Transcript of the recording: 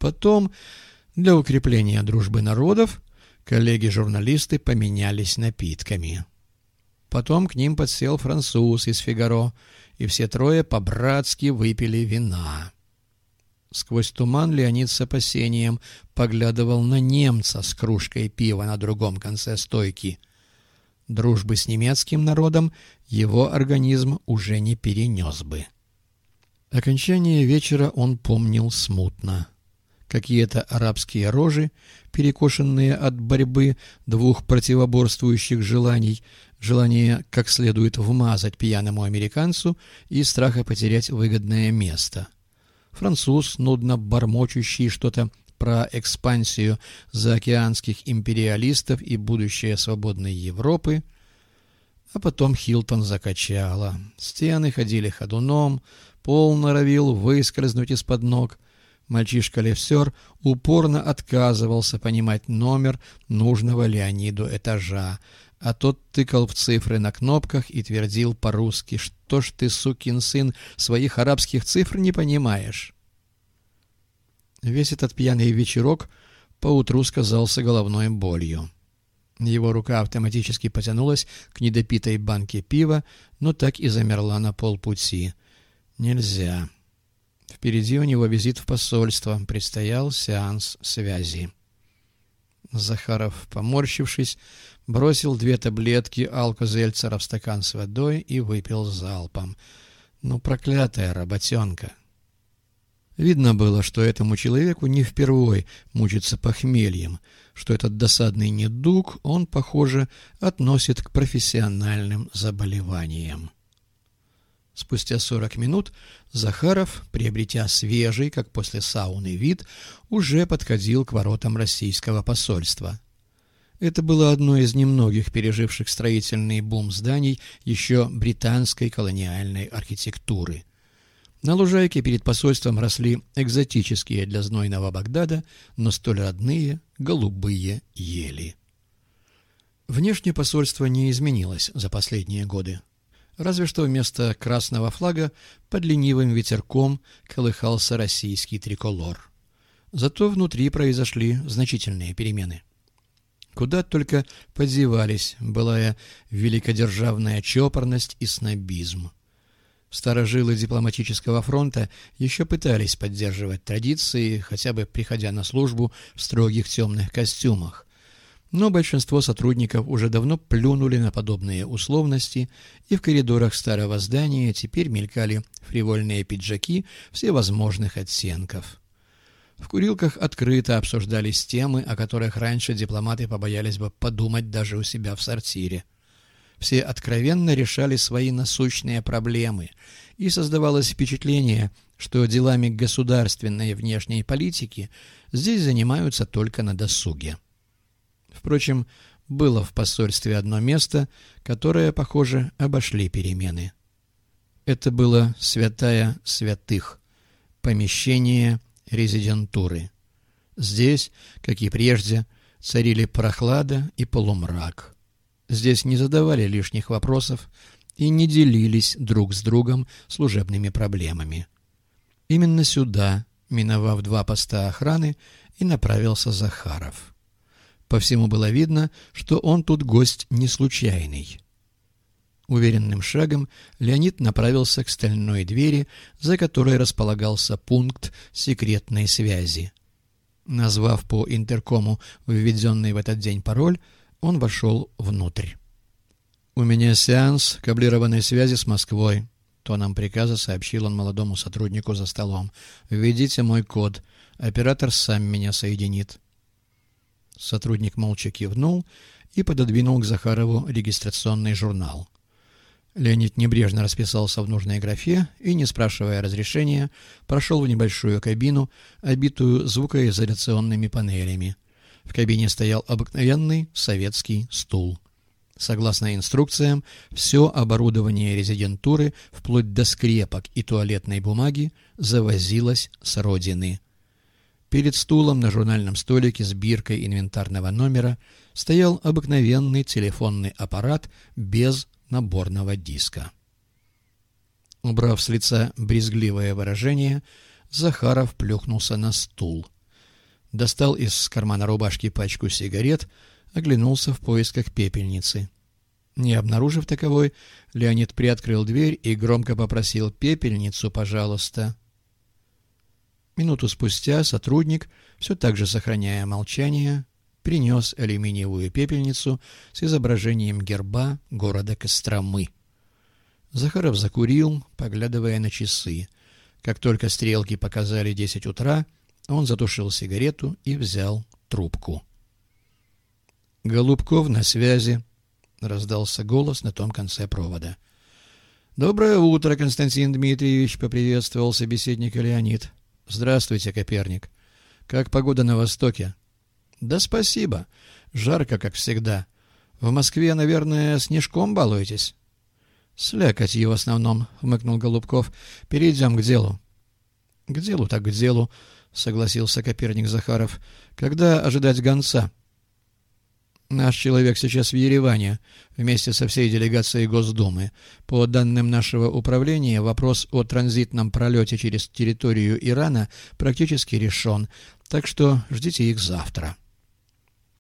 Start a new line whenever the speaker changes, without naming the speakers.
Потом, для укрепления дружбы народов, коллеги-журналисты поменялись напитками. Потом к ним подсел француз из «Фигаро», и все трое по-братски выпили вина. Сквозь туман Леонид с опасением поглядывал на немца с кружкой пива на другом конце стойки. Дружбы с немецким народом его организм уже не перенес бы. Окончание вечера он помнил смутно. Какие-то арабские рожи, перекошенные от борьбы двух противоборствующих желаний, желание как следует вмазать пьяному американцу и страха потерять выгодное место. Француз, нудно бормочущий что-то про экспансию заокеанских империалистов и будущее свободной Европы. А потом Хилтон закачало. Стены ходили ходуном, пол норовил выскользнуть из-под ног. Мальчишка-левсер упорно отказывался понимать номер нужного Леониду этажа, а тот тыкал в цифры на кнопках и твердил по-русски: «Что ж ты, сукин сын, своих арабских цифр не понимаешь?» Весь этот пьяный вечерок поутру сказался головной болью. Его рука автоматически потянулась к недопитой банке пива, но так и замерла на полпути. Нельзя. Впереди у него визит в посольство, предстоял сеанс связи. Захаров, поморщившись, бросил 2 таблетки алкозельцера в стакан с водой и выпил залпом. Ну, проклятая работенка! Видно было, что этому человеку не впервой мучиться похмельем, что этот досадный недуг он, похоже, относит к профессиональным заболеваниям. Спустя 40 минут Захаров, приобретя свежий, как после сауны, вид, уже подходил к воротам российского посольства. Это было одно из немногих переживших строительный бум зданий еще британской колониальной архитектуры. На лужайке перед посольством росли экзотические для знойного Багдада, но столь родные голубые ели. Внешне посольство не изменилось за последние годы. Разве что вместо красного флага под ленивым ветерком колыхался российский триколор. Зато внутри произошли значительные перемены. Куда только подевались былая великодержавная чопорность и снобизм. Старожилы дипломатического фронта еще пытались поддерживать традиции, хотя бы приходя на службу в строгих темных костюмах. Но большинство сотрудников уже давно плюнули на подобные условности, и в коридорах старого здания теперь мелькали фривольные пиджаки всевозможных оттенков. В курилках открыто обсуждались темы, о которых раньше дипломаты побоялись бы подумать даже у себя в сортире. Все откровенно решали свои насущные проблемы, и создавалось впечатление, что делами государственной внешней политики здесь занимаются только на досуге. Впрочем, было в посольстве одно место, которое, похоже, обошли перемены. Это было святая святых, помещение резидентуры. Здесь, как и прежде, царили прохлада и полумрак. Здесь не задавали лишних вопросов и не делились друг с другом служебными проблемами. Именно сюда, миновав 2 поста охраны, и направился Захаров. По всему было видно, что он тут гость не случайный. Уверенным шагом Леонид направился к стальной двери, за которой располагался пункт секретной связи. Назвав по интеркому введенный в этот день пароль, он вошел внутрь. «У меня сеанс каблированной связи с Москвой», — тоном приказа сообщил он молодому сотруднику за столом. «Введите мой код. Оператор сам меня соединит». Сотрудник молча кивнул и пододвинул к Захарову регистрационный журнал. Леонид небрежно расписался в нужной графе и, не спрашивая разрешения, прошел в небольшую кабину, обитую звукоизоляционными панелями. В кабине стоял обыкновенный советский стул. Согласно инструкциям, все оборудование резидентуры, вплоть до скрепок и туалетной бумаги, завозилось с родины. Перед стулом на журнальном столике с биркой инвентарного номера стоял обыкновенный телефонный аппарат без наборного диска. Убрав с лица брезгливое выражение, Захаров плюхнулся на стул. достал из кармана рубашки пачку сигарет, оглянулся в поисках пепельницы. Не обнаружив таковой, Леонид приоткрыл дверь и громко попросил: «Пепельницу, пожалуйста». Минуту спустя сотрудник, все так же сохраняя молчание, принес алюминиевую пепельницу с изображением герба города Костромы. Захаров закурил, поглядывая на часы. Как только стрелки показали 10 утра, он затушил сигарету и взял трубку. «Голубков на связи», — раздался голос на том конце провода. «Доброе утро, Константин Дмитриевич», — поприветствовал собеседника Леонид. «Здравствуйте, Коперник. Как погода на востоке?» «Да спасибо. Жарко, как всегда. В Москве, наверное, снежком балуетесь?» «Слякотью в основном», — хмыкнул Голубков. «Перейдем к делу». «К делу так к делу», — согласился Коперник Захаров. «Когда ожидать гонца?» «Наш человек сейчас в Ереване вместе со всей делегацией Госдумы. По данным нашего управления, вопрос о транзитном пролете через территорию Ирана практически решен, так что ждите их завтра».